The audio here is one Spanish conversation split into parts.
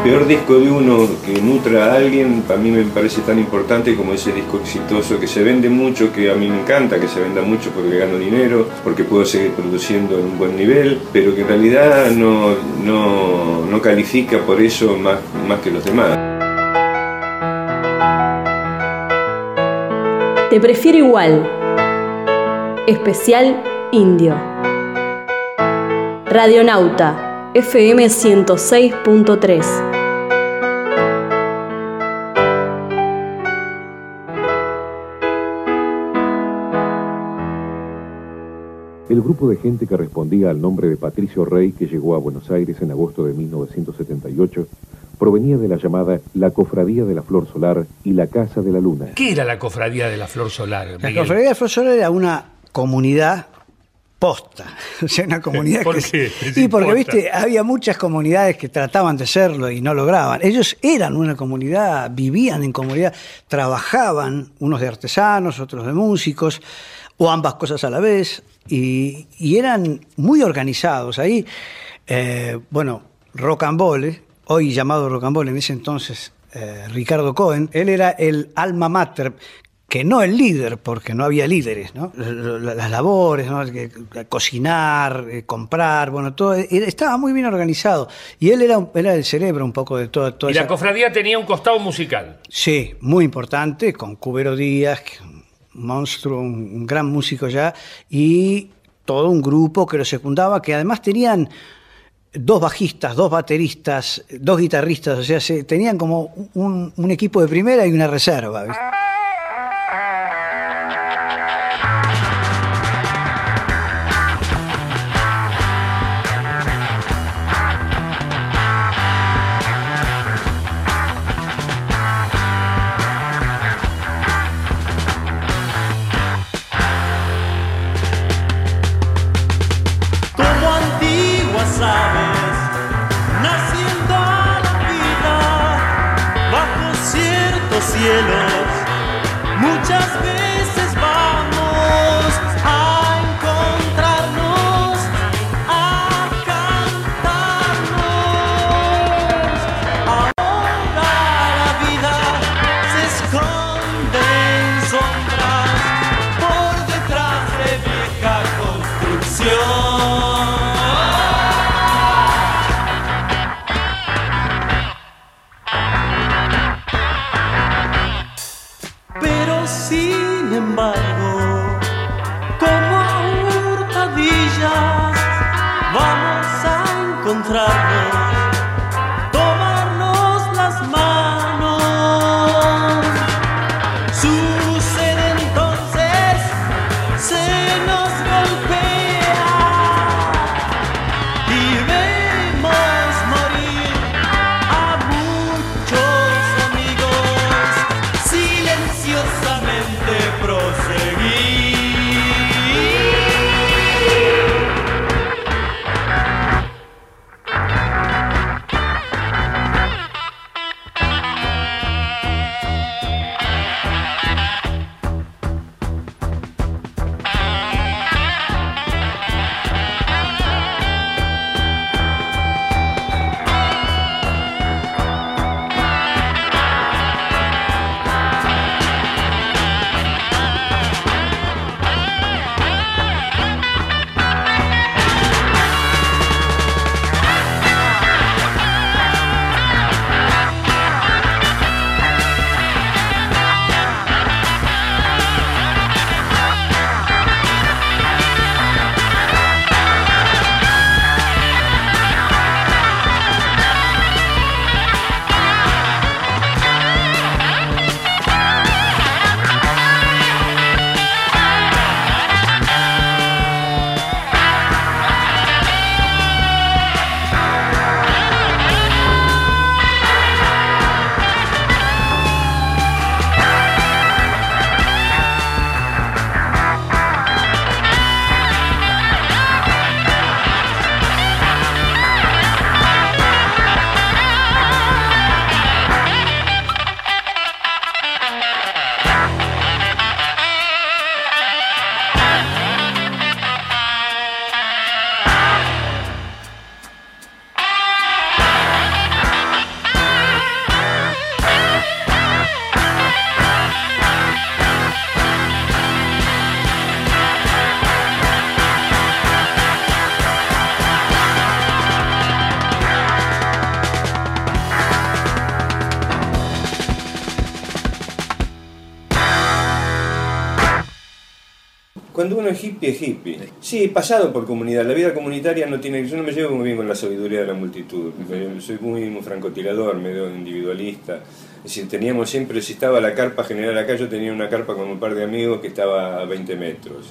peor disco de uno que nutra a alguien, a mí me parece tan importante como ese disco exitoso que se vende mucho, que a mí me encanta que se venda mucho porque gano dinero, porque puedo seguir produciendo en un buen nivel, pero que en realidad no califica por eso más que los demás. Te prefiero igual. Especial Indio. Radionauta, FM 106.3. El grupo de gente que respondía al nombre de Patricio Rey, que llegó a Buenos Aires en agosto de 1978, provenía de la llamada La Cofradía de la Flor Solar y la Casa de la Luna. ¿Qué era la Cofradía de la Flor Solar, Miguel? La Cofradía de la Flor Solar era una comunidad posta, o sea, una comunidad ¿Por que... qué? Y porque, viste, había muchas comunidades que trataban de serlo y no lograban. Ellos eran una comunidad, vivían en comunidad, trabajaban, unos de artesanos, otros de músicos, o ambas cosas a la vez, y eran muy organizados. Ahí, Rocambole, hoy llamado Rocambole, en ese entonces Ricardo Cohen, él era el alma mater, que no el líder, porque no había líderes, ¿no? Las labores, ¿no? Cocinar, comprar, bueno, todo estaba muy bien organizado. Y él era el cerebro un poco de todo. Y la cofradía tenía un costado musical. Sí, muy importante, con Cubero Díaz, un monstruo, un gran músico ya, y todo un grupo que lo secundaba, que además tenían 2 bajistas, 2 bateristas, 2 guitarristas, o sea, tenían como un equipo de primera y una reserva, ¿viste? Cielos, muchas veces vamos a encontrarnos, a cantarnos. Ahora la vida se esconde en sombras por detrás de vieja construcción. Sin embargo, como hurtadillas, vamos a encontrarnos, tomarnos las manos. Sucede entonces, se nos golpea y vemos morir a muchos amigos silenciosamente. cuando uno es hippie. Sí, he pasado por comunidad. La vida comunitaria no tiene... Yo no me llevo muy bien con la sabiduría de la multitud. Soy muy francotirador, medio individualista. Es decir, teníamos siempre, si estaba la carpa general acá, yo tenía una carpa con un par de amigos que estaba a 20 metros.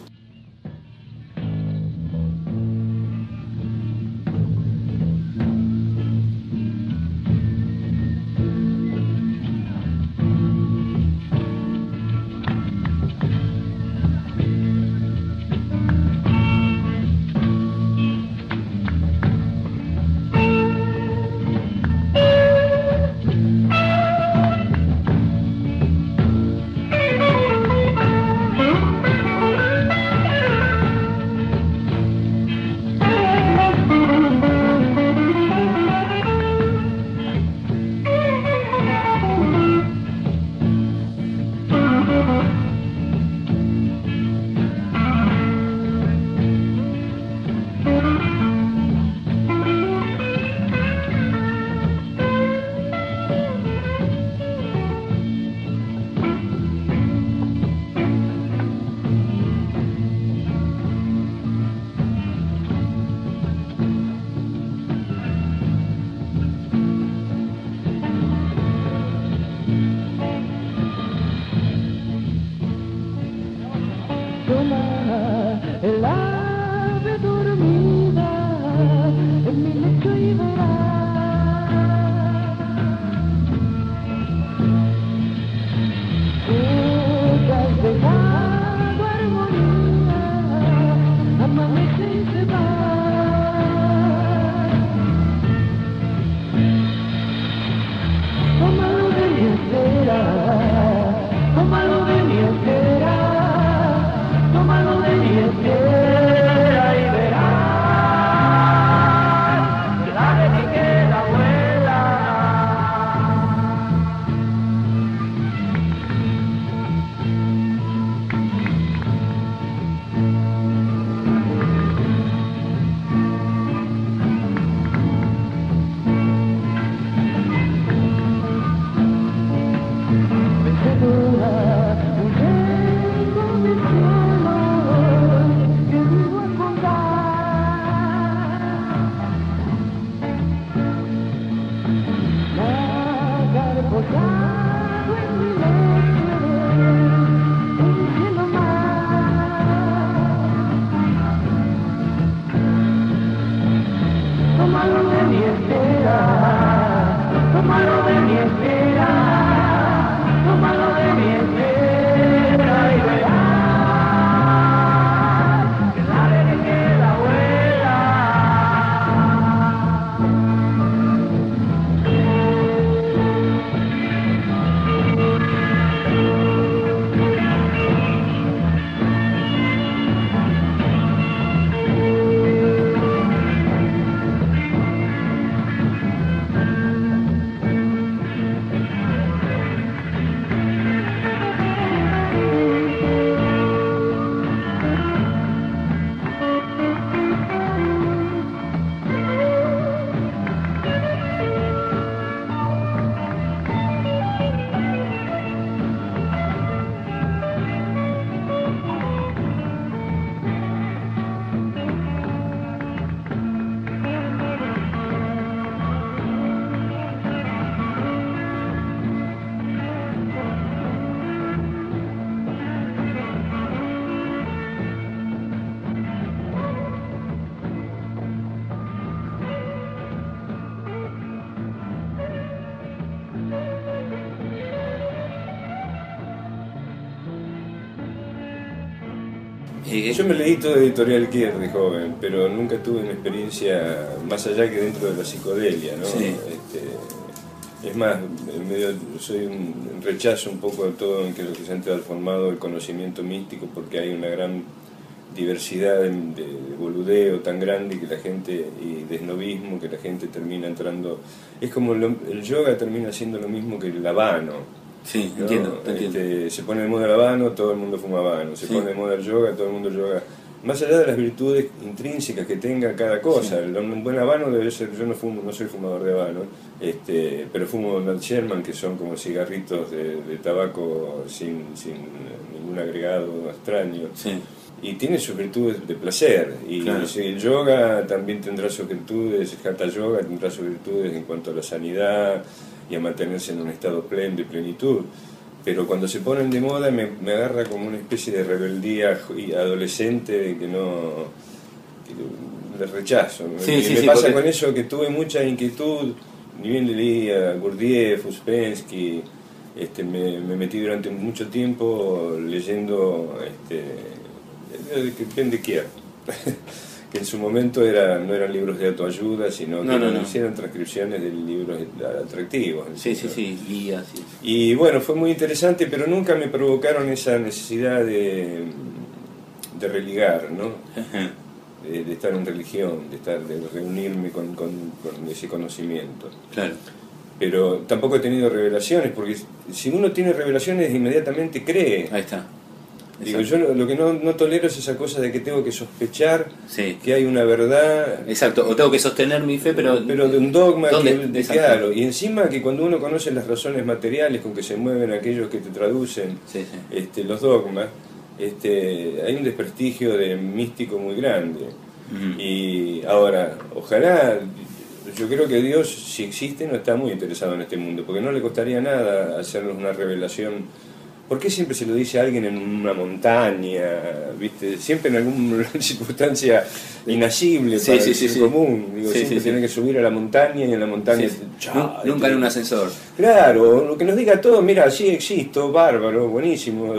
El ave dormida en mi lecho y verá que has dejado armonía, amanece y se va. Tómalo de mi espera, tómalo de mi espera. Tómalo de mi espera y verás que la de mi queda vuela. Vencedora, huyendo del cielo que vivo a contar. Nada reposado en mi lecho, en el cielo mar. Tómalo de mi espera, tómalo de mi espera. Tómalo de mi espera y verás que la de mi queda vuela. Yo me leí todo Editorial Kier de joven, pero nunca tuve una experiencia más allá que dentro de la psicodelia, ¿no? Sí. Es más, soy un rechazo un poco de todo en que lo que se ha formado el conocimiento místico, porque hay una gran diversidad de boludeo tan grande que la gente, y de esnovismo, que la gente termina entrando. Es como el yoga termina siendo lo mismo que el habano. Sí, ¿no? entiendo. Se pone de moda el habano, todo el mundo fuma habano. Se pone de moda el yoga, todo el mundo yoga. Más allá de las virtudes intrínsecas que tenga cada cosa, un buen habano debe ser. Yo no soy fumador de habano, pero fumo Nat Sherman, que son como cigarritos de tabaco sin ningún agregado extraño. Sí. y tiene sus virtudes de placer. Y Claro. si el yoga también tendrá sus virtudes, el hatha yoga tendrá sus virtudes en cuanto a la sanidad y a mantenerse en un estado pleno de plenitud. Pero cuando se ponen de moda me agarra como una especie de rebeldía adolescente que no... les rechazo. Sí, me sí, sí, pasa porque- con eso que tuve mucha inquietud, ni bien leí a Gurdjieff, Uspensky, me metí durante mucho tiempo leyendo depende quién. Que en su momento no eran libros de autoayuda, sino que No. hicieron transcripciones de libros atractivos. Sí, guías. Sí. Y bueno, fue muy interesante, pero nunca me provocaron esa necesidad de religar, ¿no? De estar en religión, de reunirme con ese conocimiento. Claro. Pero tampoco he tenido revelaciones, porque si uno tiene revelaciones inmediatamente cree. Ahí está. Digo, Exacto. yo lo que no tolero es esa cosa de que tengo que sospechar Sí. que hay una verdad, Exacto, o tengo que sostener mi fe, pero de un dogma ¿dónde? Exacto. claro. Y encima que cuando uno conoce las razones materiales con que se mueven aquellos que te traducen Sí, sí. los dogmas, hay un desprestigio de místico muy grande. Ujú. Y ahora, ojalá, yo creo que Dios, si existe, no está muy interesado en este mundo, porque no le costaría nada hacernos una revelación. ¿Por qué siempre se lo dice a alguien en una montaña, viste? Siempre en alguna circunstancia inasible Sí, para sí, el sí, ser sí. común. Digo, Sí, siempre sí, tiene sí. que subir a la montaña y en la montaña... Sí. chao, Nunca en un ascensor. Claro, lo que nos diga todo, mira, sí existo, bárbaro, buenísimo.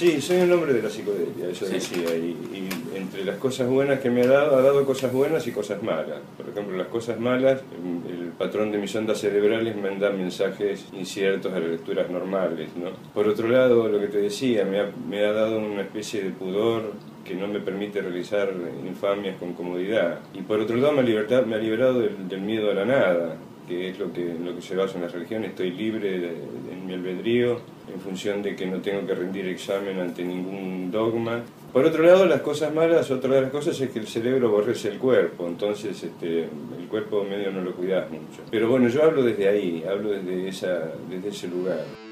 Sí, soy un hombre de la psicodelia, eso Sí. decía, y entre las cosas buenas que me ha dado cosas buenas y cosas malas. Por ejemplo, las cosas malas, el patrón de mis ondas cerebrales me da mensajes inciertos a las lecturas normales, ¿no? Por otro lado, lo que te decía, me ha dado una especie de pudor que no me permite realizar infamias con comodidad. Y por otro lado, me ha liberado del miedo a la nada, que es lo que se basa en la religión. Estoy libre en mi albedrío, en función de que no tengo que rendir examen ante ningún dogma. Por otro lado, las cosas malas, otra de las cosas es que el cerebro aborrece el cuerpo, entonces el cuerpo medio no lo cuidas mucho. Pero bueno, yo hablo desde ahí, hablo desde ese lugar.